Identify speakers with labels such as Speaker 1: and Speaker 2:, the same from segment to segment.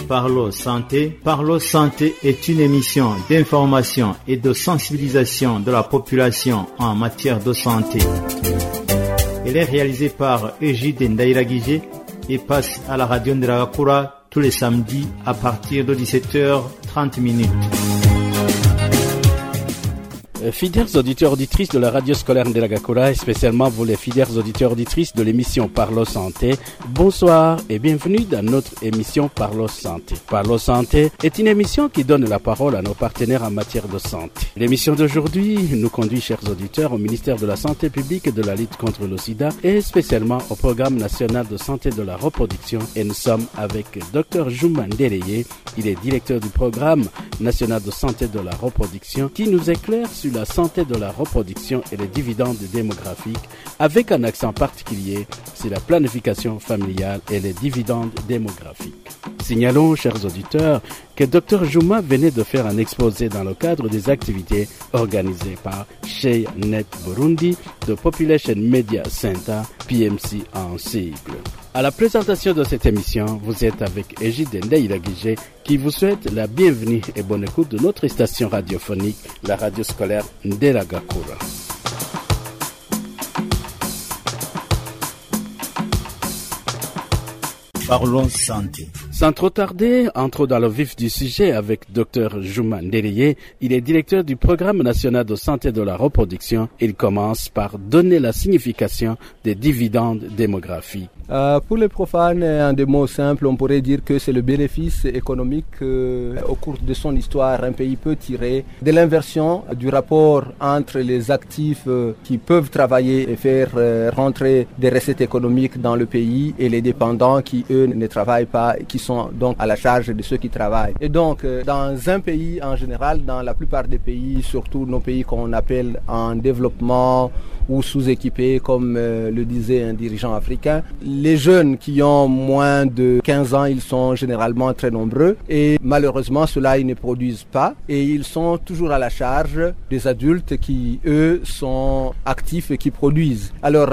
Speaker 1: Parlons Santé. Parlons Santé est une émission d'information et de sensibilisation de la population en matière de santé. Elle est réalisée par Égide Ndairagije et passe à la radio Nderagakura tous les samedis à partir de 17h30.
Speaker 2: Fidèles auditeurs auditrices de la radio scolaire Nderagakura et spécialement vous les fidèles auditeurs auditrices de l'émission Parlons Santé, bonsoir et bienvenue dans notre émission Parlons Santé. Parlons Santé est une émission qui donne la parole à nos partenaires en matière de santé. L'émission d'aujourd'hui nous conduit, chers auditeurs, au ministère de la Santé publique et de la lutte contre le sida et spécialement au programme national de santé de la reproduction et nous sommes avec Dr Juma Ndereye, il est directeur du programme national de santé de la reproduction qui nous éclaire sur la santé de la reproduction et les dividendes démographiques avec un accent particulier sur la planification familiale et les dividendes démographiques. Signalons, chers auditeurs, que Dr Juma venait de faire un exposé dans le cadre des activités organisées par ShareNet Burundi de Population Media Center, PMC en sigle. À la présentation de cette émission, vous êtes avec Égide Ndairagije qui vous souhaite la bienvenue et bonne écoute de notre station radiophonique, la radio scolaire Nderagakura.
Speaker 1: Parlons Santé.
Speaker 2: Sans trop tarder, entrons dans le vif du sujet avec Dr Juma Ndereye. Il est directeur du programme national de santé de la reproduction. Il commence par donner la signification des dividendes démographiques.
Speaker 3: Pour les profanes, en des mots simples, on pourrait dire que c'est le bénéfice économique au cours de son histoire un pays peut tirer de l'inversion du rapport entre les actifs qui peuvent travailler et faire rentrer des recettes économiques dans le pays et les dépendants qui, eux, ne travaillent pas et qui sont donc à la charge de ceux qui travaillent. Et donc, dans un pays en général, dans la plupart des pays, surtout nos pays qu'on appelle en développement ou sous-équipés, comme le disait un dirigeant africain, les jeunes qui ont moins de 15 ans, ils sont généralement très nombreux et malheureusement, ceux-là, ils ne produisent pas et ils sont toujours à la charge des adultes qui, eux, sont actifs et qui produisent. Alors,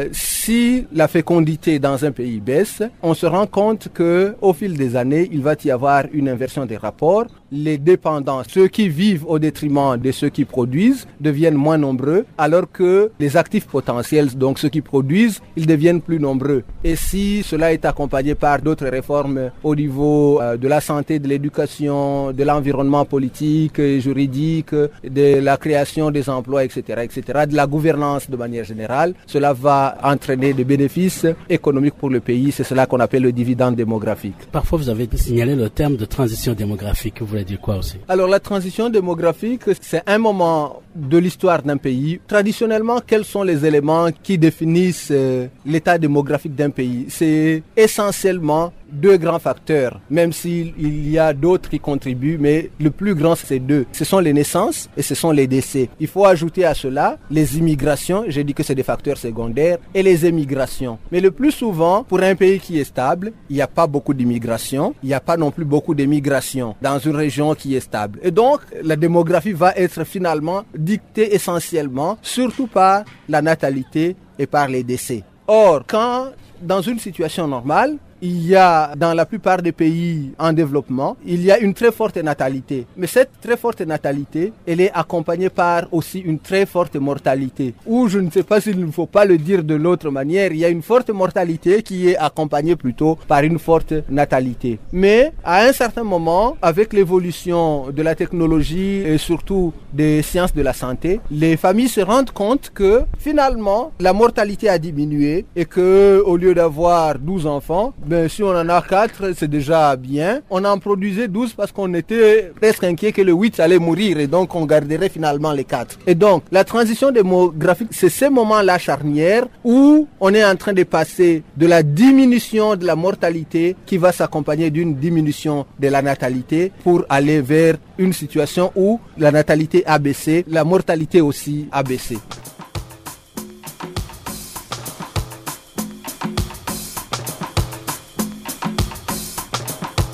Speaker 3: si la fécondité dans un pays baisse, on se rend compte qu'au fil des années, il va y avoir une inversion des rapports. Les dépendants, ceux qui vivent au détriment de ceux qui produisent, deviennent moins nombreux, alors que les actifs potentiels, donc ceux qui produisent, ils deviennent plus nombreux. Et si cela est accompagné par d'autres réformes au niveau de la santé, de l'éducation, de l'environnement politique, juridique, de la création des emplois, etc., de la gouvernance de manière générale, cela va entraîner des bénéfices économiques pour le pays. C'est cela qu'on appelle le dividende démographique.
Speaker 2: Parfois, vous avez signalé le terme de transition démographique. Vous voulez dire quoi aussi?
Speaker 3: Alors, la transition démographique, c'est un moment de l'histoire d'un pays. Traditionnellement, quels sont les éléments qui définissent l'état démographique d'un pays? C'est essentiellement deux grands facteurs, même s'il y a d'autres qui contribuent, mais le plus grand, c'est deux. Ce sont les naissances et ce sont les décès. Il faut ajouter à cela les immigrations, j'ai dit que c'est des facteurs secondaires, et les émigrations. Mais le plus souvent, pour un pays qui est stable, il n'y a pas beaucoup d'immigration, il n'y a pas non plus beaucoup d'émigration dans une région qui est stable. Et donc, la démographie va être finalement dictée essentiellement, surtout par la natalité et par les décès. Or, quand, dans une situation normale, il y a dans la plupart des pays en développement, il y a une très forte natalité. Mais cette très forte natalité, elle est accompagnée par aussi une très forte mortalité. Ou je ne sais pas s'il ne faut pas le dire de l'autre manière, il y a une forte mortalité qui est accompagnée plutôt par une forte natalité. Mais à un certain moment, avec l'évolution de la technologie et surtout des sciences de la santé, les familles se rendent compte que finalement, la mortalité a diminué et que au lieu d'avoir 12 enfants, si on en a 4, c'est déjà bien. On en produisait 12 parce qu'on était presque inquiet que le 8 allait mourir et donc on garderait finalement les 4. Et donc, la transition démographique, c'est ces moments-là charnières où on est en train de passer de la diminution de la mortalité qui va s'accompagner d'une diminution de la natalité pour aller vers une situation où la natalité a baissé, la mortalité aussi a baissé.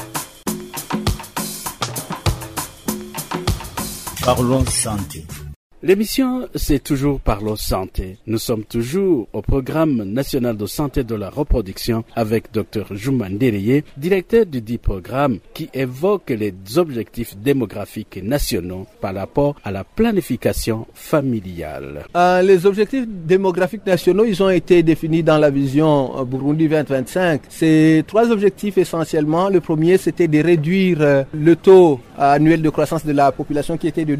Speaker 1: Parlons Santé.
Speaker 2: L'émission, c'est toujours Parlons Santé. Nous sommes toujours au programme national de santé de la reproduction avec Dr Juma Ndereye, directeur du dit programme, qui évoque les objectifs démographiques nationaux par rapport à la planification familiale.
Speaker 3: Les objectifs démographiques nationaux, ils ont été définis dans la vision Burundi 2025. C'est 3 objectifs essentiellement. Le premier, c'était de réduire le taux annuel de croissance de la population qui était de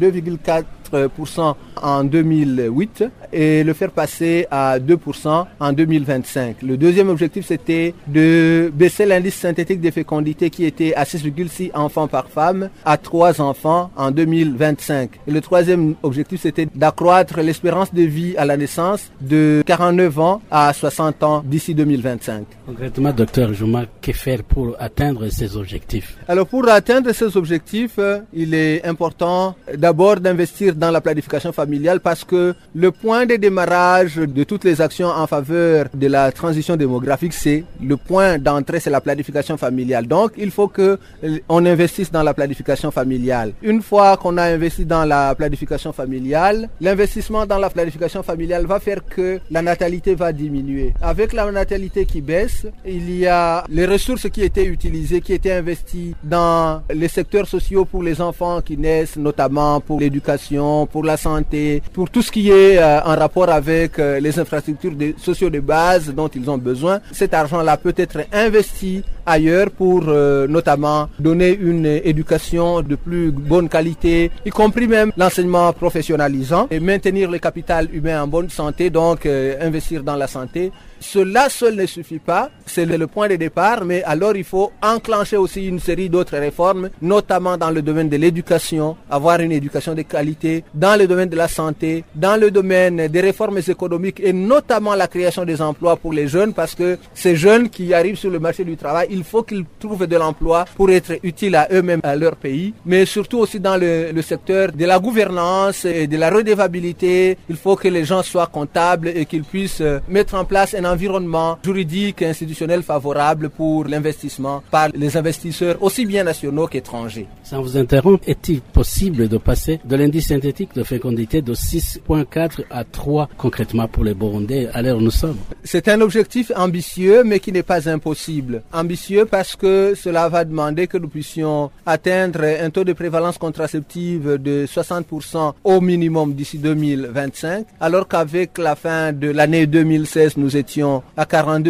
Speaker 3: 2,4% en 2008 et le faire passer à 2% en 2025. Le deuxième objectif, c'était de baisser l'indice synthétique de fécondité qui était à 6,6 enfants par femme à 3 enfants en 2025. Et le troisième objectif, c'était d'accroître l'espérance de vie à la naissance de 49 ans à 60 ans d'ici 2025.
Speaker 2: Concrètement, Dr Juma, que faire pour atteindre ces objectifs?
Speaker 3: Alors pour atteindre ces objectifs, il est important d'abord d'investir dans la planification familiale parce que le point de démarrage de toutes les actions en faveur de la transition démographique, c'est le point d'entrée, c'est la planification familiale. Donc il faut que on investisse dans la planification familiale. Une fois qu'on a investi dans la planification familiale, l'investissement dans la planification familiale va faire que la natalité va diminuer. Avec la natalité qui baisse, il y a les ressources qui étaient utilisées, qui étaient investies dans les secteurs sociaux pour les enfants qui naissent, notamment pour l'éducation, pour la santé, pour tout ce qui est en rapport avec les infrastructures sociaux de base dont ils ont besoin. Cet argent-là peut être investi ailleurs pour notamment donner une éducation de plus bonne qualité, y compris même l'enseignement professionnalisant et maintenir le capital humain en bonne santé, donc investir dans la santé. Cela seul ne suffit pas, c'est le point de départ, mais alors il faut enclencher aussi une série d'autres réformes, notamment dans le domaine de l'éducation, avoir une éducation de qualité, dans le domaine de la santé, dans le domaine des réformes économiques et notamment la création des emplois pour les jeunes, parce que ces jeunes qui arrivent sur le marché du travail, il faut qu'ils trouvent de l'emploi pour être utiles à eux-mêmes, à leur pays, mais surtout aussi dans le secteur de la gouvernance et de la redevabilité. Il faut que les gens soient comptables et qu'ils puissent mettre en place un environnement juridique et institutionnel favorable pour l'investissement par les investisseurs aussi bien nationaux qu'étrangers.
Speaker 2: Sans vous interrompre, est-il possible de passer de l'indice synthétique de fécondité de 6,4 à 3 concrètement pour les Burundais à l'heure où nous sommes?
Speaker 3: C'est un objectif ambitieux mais qui n'est pas impossible. Ambitieux parce que cela va demander que nous puissions atteindre un taux de prévalence contraceptive de 60% au minimum d'ici 2025, alors qu'avec la fin de l'année 2016, nous étions à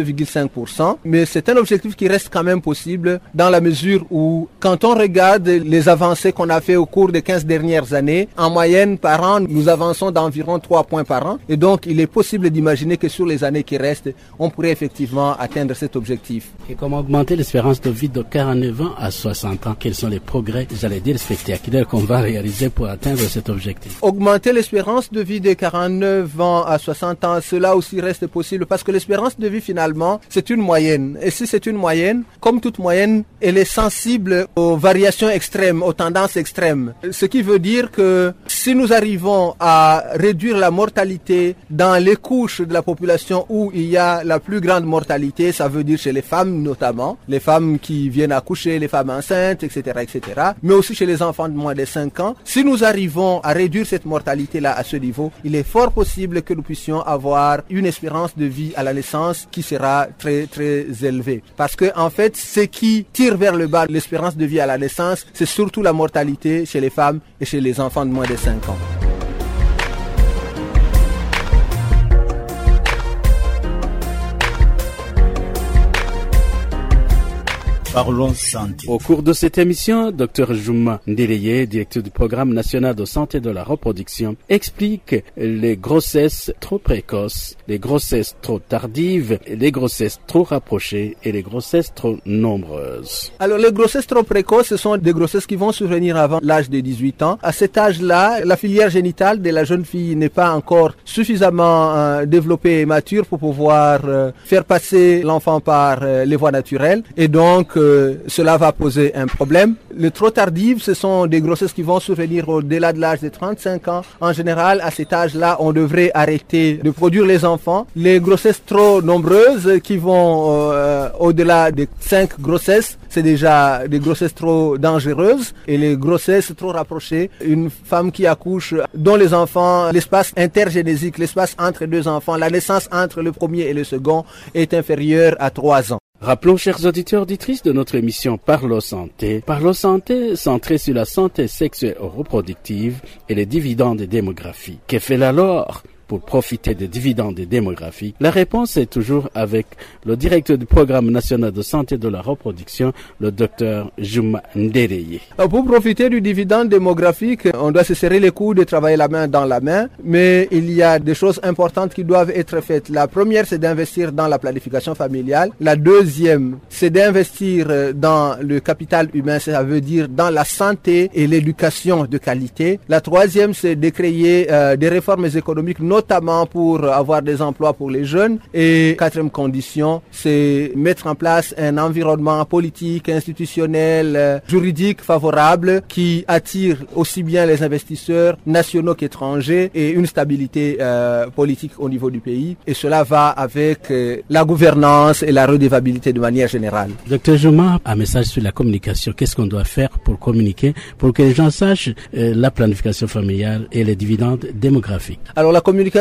Speaker 3: 42,5%. Mais c'est un objectif qui reste quand même possible dans la mesure où, quand on regarde les avancées qu'on a fait au cours des 15 dernières années, en moyenne par an, nous avançons d'environ 3 points par an. Et donc, il est possible d'imaginer que sur les années qui restent, on pourrait effectivement atteindre cet objectif.
Speaker 2: Et comment augmenter l'espérance de vie de 49 ans à 60 ans? Quels sont les progrès, j'allais dire, spectaculaires qu'on va réaliser pour atteindre cet objectif?
Speaker 3: Augmenter l'espérance de vie de 49 ans à 60 ans, cela aussi reste possible parce que l'espérance de vie finalement, c'est une moyenne. Et si c'est une moyenne, comme toute moyenne, elle est sensible aux variations extrêmes, aux tendances extrêmes. Ce qui veut dire que si nous arrivons à réduire la mortalité dans les couches de la population où il y a la plus grande mortalité, ça veut dire chez les femmes notamment, les femmes qui viennent accoucher, les femmes enceintes, etc., etc., mais aussi chez les enfants de moins de 5 ans. Si nous arrivons à réduire cette mortalité-là à ce niveau, il est fort possible que nous puissions avoir une espérance de vie à la naissance qui sera très très élevée. Parce que en fait, ce qui tire vers le bas l'espérance de vie à la naissance, c'est surtout la mortalité chez les femmes et chez les enfants de moins de 5 ans.
Speaker 1: Parlons santé.
Speaker 2: Au cours de cette émission, Dr Juma Ndereye, directeur du programme national de santé de la reproduction, explique les grossesses trop précoces, les grossesses trop tardives, les grossesses trop rapprochées et les grossesses trop nombreuses.
Speaker 3: Alors les grossesses trop précoces, ce sont des grossesses qui vont survenir avant l'âge de 18 ans. À cet âge-là, la filière génitale de la jeune fille n'est pas encore suffisamment développée et mature pour pouvoir faire passer l'enfant par les voies naturelles. Et donc, cela va poser un problème. Les trop tardives, ce sont des grossesses qui vont survenir au-delà de l'âge de 35 ans. En général, à cet âge-là, on devrait arrêter de produire les enfants. Les grossesses trop nombreuses qui vont au-delà de 5 grossesses, c'est déjà des grossesses trop dangereuses. Et les grossesses trop rapprochées, une femme qui accouche, dont les enfants, l'espace intergénésique, l'espace entre deux enfants, la naissance entre le premier et le second est inférieur à 3 ans.
Speaker 2: Rappelons, chers auditeurs auditrices, de notre émission Parlons Santé. Parlons Santé, centrée sur la santé sexuelle et reproductive et les dividendes démographiques. Que fait alors pour profiter des dividendes démographiques? La réponse est toujours avec le directeur du Programme national de santé de la reproduction, le docteur Juma Ndereye.
Speaker 3: Pour profiter du dividende démographique, on doit se serrer les coudes et travailler la main dans la main, mais il y a des choses importantes qui doivent être faites. La première, c'est d'investir dans la planification familiale. La deuxième, c'est d'investir dans le capital humain, ça veut dire dans la santé et l'éducation de qualité. La troisième, c'est de créer des réformes économiques, notamment pour avoir des emplois pour les jeunes. Et quatrième condition, c'est mettre en place un environnement politique, institutionnel, juridique favorable qui attire aussi bien les investisseurs nationaux qu'étrangers et une stabilité politique au niveau du pays. Et cela va avec la gouvernance et la redevabilité de manière générale.
Speaker 2: Docteur Juma, un message sur la communication. Qu'est-ce qu'on doit faire pour communiquer, pour que les gens sachent la planification familiale et les dividendes démographiques?
Speaker 3: Alors la communication,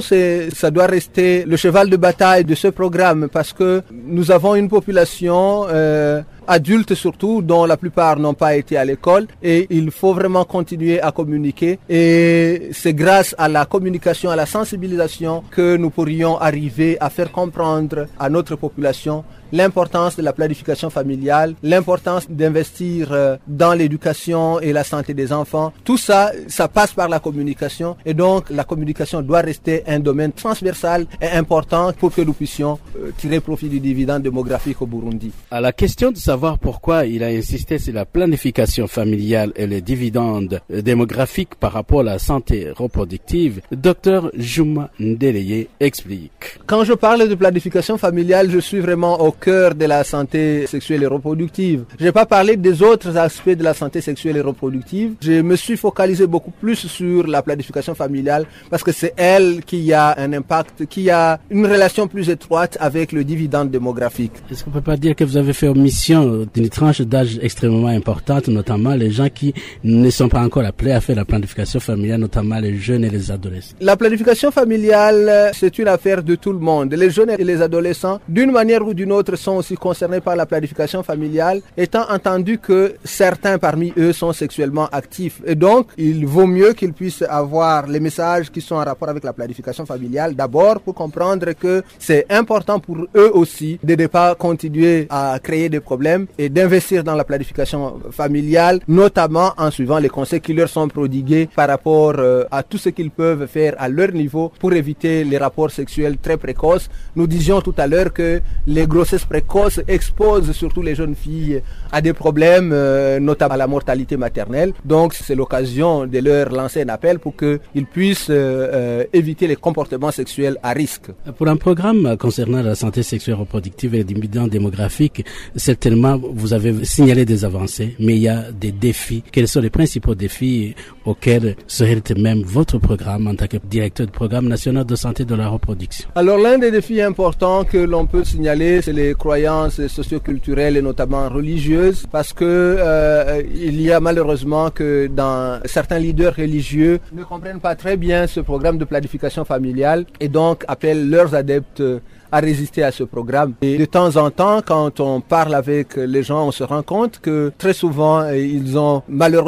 Speaker 3: ça doit rester le cheval de bataille de ce programme parce que nous avons une population adultes surtout, dont la plupart n'ont pas été à l'école, et il faut vraiment continuer à communiquer. Et c'est grâce à la communication, à la sensibilisation que nous pourrions arriver à faire comprendre à notre population l'importance de la planification familiale, l'importance d'investir dans l'éducation et la santé des enfants. Tout ça, ça passe par la communication, et donc la communication doit rester un domaine transversal et important pour que nous puissions tirer profit du dividende démographique au Burundi.
Speaker 2: À la question de savoir pourquoi il a insisté sur la planification familiale et les dividendes démographiques par rapport à la santé reproductive, Dr Juma Ndereye explique.
Speaker 3: Quand je parle de planification familiale, je suis vraiment au cœur de la santé sexuelle et reproductive. Je n'ai pas parlé des autres aspects de la santé sexuelle et reproductive. Je me suis focalisé beaucoup plus sur la planification familiale parce que c'est elle qui a un impact, qui a une relation plus étroite avec le dividende démographique.
Speaker 2: Est-ce qu'on ne peut pas dire que vous avez fait omission d'une tranche d'âge extrêmement importante, notamment les gens qui ne sont pas encore appelés à faire la planification familiale, notamment les jeunes et les adolescents?
Speaker 3: La planification familiale, c'est une affaire de tout le monde. Les jeunes et les adolescents, d'une manière ou d'une autre, sont aussi concernés par la planification familiale, étant entendu que certains parmi eux sont sexuellement actifs. Et donc, il vaut mieux qu'ils puissent avoir les messages qui sont en rapport avec la planification familiale, d'abord pour comprendre que c'est important pour eux aussi de ne pas continuer à créer des problèmes et d'investir dans la planification familiale, notamment en suivant les conseils qui leur sont prodigués par rapport à tout ce qu'ils peuvent faire à leur niveau pour éviter les rapports sexuels très précoces. Nous disions tout à l'heure que les grossesses précoces exposent surtout les jeunes filles à des problèmes, notamment à la mortalité maternelle. Donc c'est l'occasion de leur lancer un appel pour qu'ils puissent éviter les comportements sexuels à risque.
Speaker 2: Pour un programme concernant la santé sexuelle reproductive et les dividendes démographiques, certainement vous avez signalé des avancées, mais il y a des défis. Quels sont les principaux défis auxquels se heurte même votre programme en tant que directeur du Programme national de santé de la reproduction?
Speaker 3: Alors l'un des défis importants que l'on peut signaler, c'est les croyances socioculturelles et notamment religieuses, parce que il y a malheureusement que dans certains leaders religieux ne comprennent pas très bien ce programme de planification familiale et donc appellent leurs adeptes à résister à ce programme. Et de temps en temps, quand on parle avec les gens, on se rend compte que très souvent, ils ont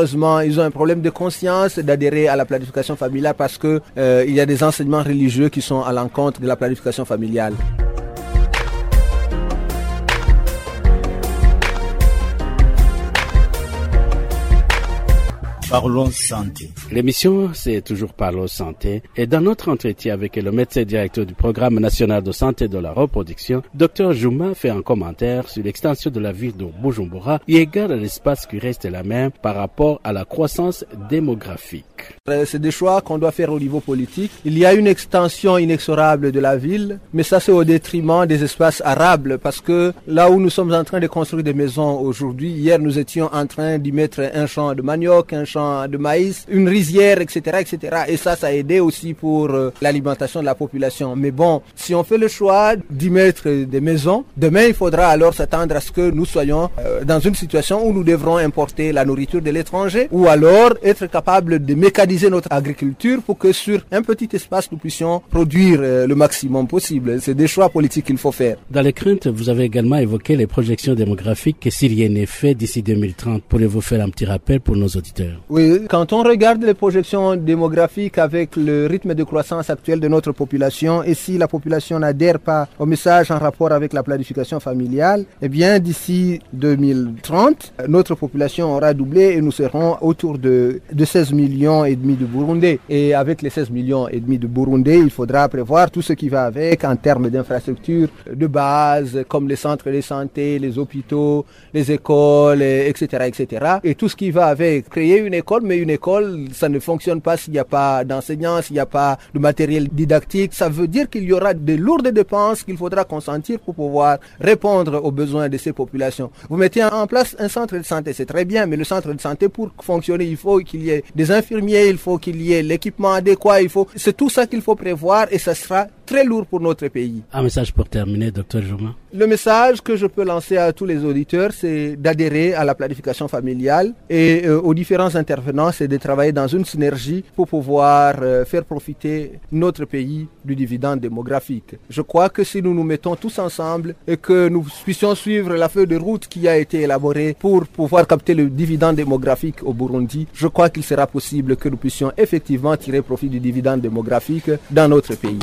Speaker 3: un problème de conscience d'adhérer à la planification familiale parce que il y a des enseignements religieux qui sont à l'encontre de la planification familiale.
Speaker 1: Parlons santé.
Speaker 2: L'émission, c'est toujours Parlons santé. Et dans notre entretien avec le médecin directeur du Programme national de santé de la reproduction, Dr Juma fait un commentaire sur l'extension de la ville de Bujumbura et égale à l'espace qui reste la même par rapport à la croissance démographique.
Speaker 3: C'est des choix qu'on doit faire au niveau politique. Il y a une extension inexorable de la ville, mais ça c'est au détriment des espaces arables, parce que là où nous sommes en train de construire des maisons aujourd'hui, hier nous étions en train d'y mettre un champ de manioc, un champ de maïs, une rizière, etc., etc. Et ça a aidé aussi pour l'alimentation de la population. Mais bon, si on fait le choix d'y mettre des maisons, demain il faudra alors s'attendre à ce que nous soyons dans une situation où nous devrons importer la nourriture de l'étranger, ou alors être capable de mécaniser notre agriculture pour que sur un petit espace nous puissions produire le maximum possible. C'est des choix politiques qu'il faut faire.
Speaker 2: Dans les craintes, vous avez également évoqué les projections démographiques, et s'il y en est fait d'ici 2030, pourrez-vous faire un petit rappel pour nos auditeurs?
Speaker 3: Oui, quand on regarde les projections démographiques avec le rythme de croissance actuel de notre population, et si la population n'adhère pas au message en rapport avec la planification familiale, eh bien d'ici 2030, notre population aura doublé et nous serons autour de 16 millions et demi de Burundais. Et avec les 16 millions et demi de Burundais, il faudra prévoir tout ce qui va avec en termes d'infrastructures de base, comme les centres de santé, les hôpitaux, les écoles, etc., etc. Et tout ce qui va avec. Créer une école, mais une école, ça ne fonctionne pas s'il n'y a pas d'enseignants, s'il n'y a pas de matériel didactique. Ça veut dire qu'il y aura de lourdes dépenses qu'il faudra consentir pour pouvoir répondre aux besoins de ces populations. Vous mettez en place un centre de santé, c'est très bien, mais le centre de santé, pour fonctionner, il faut qu'il y ait des infirmiers, il faut qu'il y ait l'équipement adéquat, c'est tout ça qu'il faut prévoir, et ça sera très lourd pour notre pays.
Speaker 2: Un message pour terminer, Dr Juma.
Speaker 3: Le message que je peux lancer à tous les auditeurs, c'est d'adhérer à la planification familiale, et aux différents intervenants, c'est de travailler dans une synergie pour pouvoir faire profiter notre pays du dividende démographique. Je crois que si nous nous mettons tous ensemble et que nous puissions suivre la feuille de route qui a été élaborée pour pouvoir capter le dividende démographique au Burundi, je crois qu'il sera possible que nous puissions effectivement tirer profit du dividende démographique dans notre pays.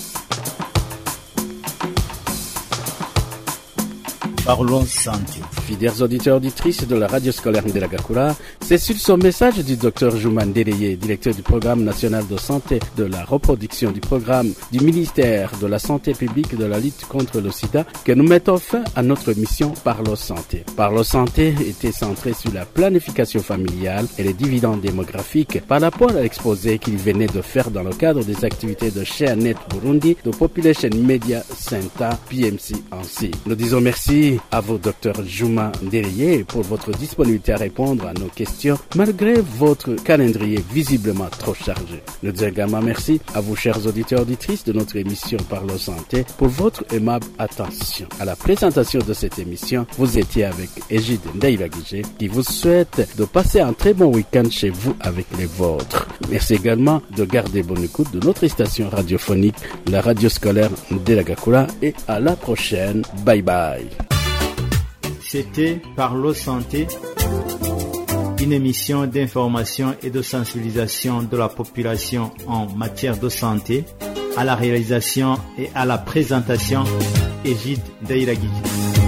Speaker 1: Parlons santé.
Speaker 2: Fidèles auditeurs auditrices de la radio scolaire de la Gakura, c'est sur ce message du Dr Juma Ndereye, directeur du Programme national de santé de la reproduction du programme du ministère de la santé publique et de la lutte contre le sida, que nous mettons fin à notre mission Parlons santé. Parlons santé était centré sur la planification familiale et les dividendes démographiques par rapport à l'exposé qu'il venait de faire dans le cadre des activités de Sharenet Burundi, de Population Media Center, PMC ainsi. Nous disons merci à vous, Dr Juma Ndereye, pour votre disponibilité à répondre à nos questions malgré votre calendrier visiblement trop chargé. Nous disons également merci à vous, chers auditeurs auditrices de notre émission Parlons santé, pour votre aimable attention. À la présentation de cette émission, vous étiez avec Égide Ndaïvagije, qui vous souhaite de passer un très bon week-end chez vous avec les vôtres. Merci également de garder bonne écoute de notre station radiophonique, la radio scolaire de la Gakura, et à la prochaine. Bye bye.
Speaker 1: C'était Parlons santé, une émission d'information et de sensibilisation de la population en matière de santé. À la réalisation et à la présentation, Égide Ndaïvagije.